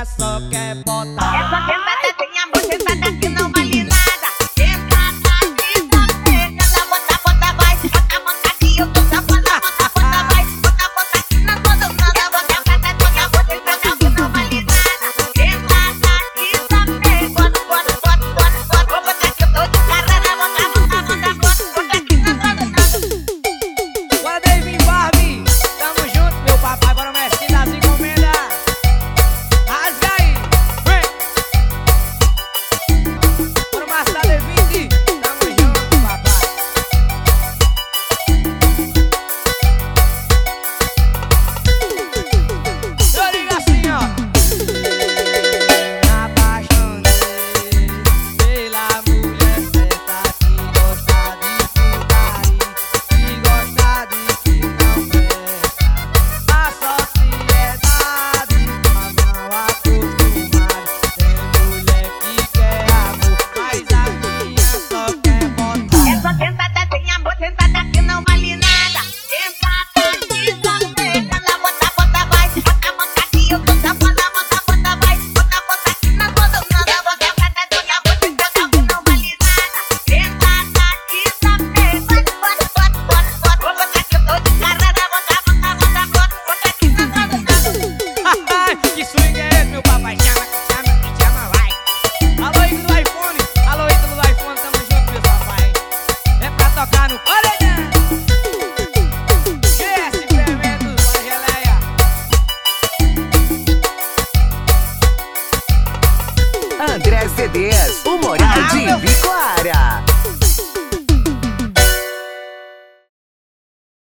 novinha só quer botar. Essa sentada tem amor, sentada que não vale nada. Sentada aqui, safega, da bota, bota, vai. Bota, bota aqui, eu tô safada. Bota, bota, vai. Bota, bota aqui, na tua dançada. Bota, sentada tem amor, sentada que não vale nada. Sentada aqui, safega, bota, bota, bota, bota, bota. Vou botar que eu tô de carreira. Bota, bota, bota, bota, bota aqui na tua dançada. Bora, David Barbie, tamo junto, meu papai, bora mestre das encomendas. Rasga aí, vem. Bora, Marcia David, tamo junto, papai. Eu digo assim, ó. Me apaixonei pela mulher certa que gosta de putaria, que gosta de que não presta. A sociedade mas não acostumada. Tem mulher que quer amor, mas a minha só quer botar. Essa sentada tem amor, sentada que não vale nada. Sentada aqui, safega, da bota, bota, vai. Bota, bota aqui, eu tô safada. Bota, bota, vai. Bota, bota aqui na tua dançada. Bota, sentada tem amor, sentada que não vale nada. Sentada aqui, safega, bota, bota, bota, bota. Vou botar que eu tô de carreira. Bota, bota, bota, bota, bota aqui na tua dançada. Que swing é esse, meu papai? Chama, que chama, vai. Alô, ídolo do iPhone. Alô, ídolo do iPhone, tamo junto, meu papai. É pra tocar no paredão. GS Fermentos, a geleia. André CDs, o Moral de Ibicoara.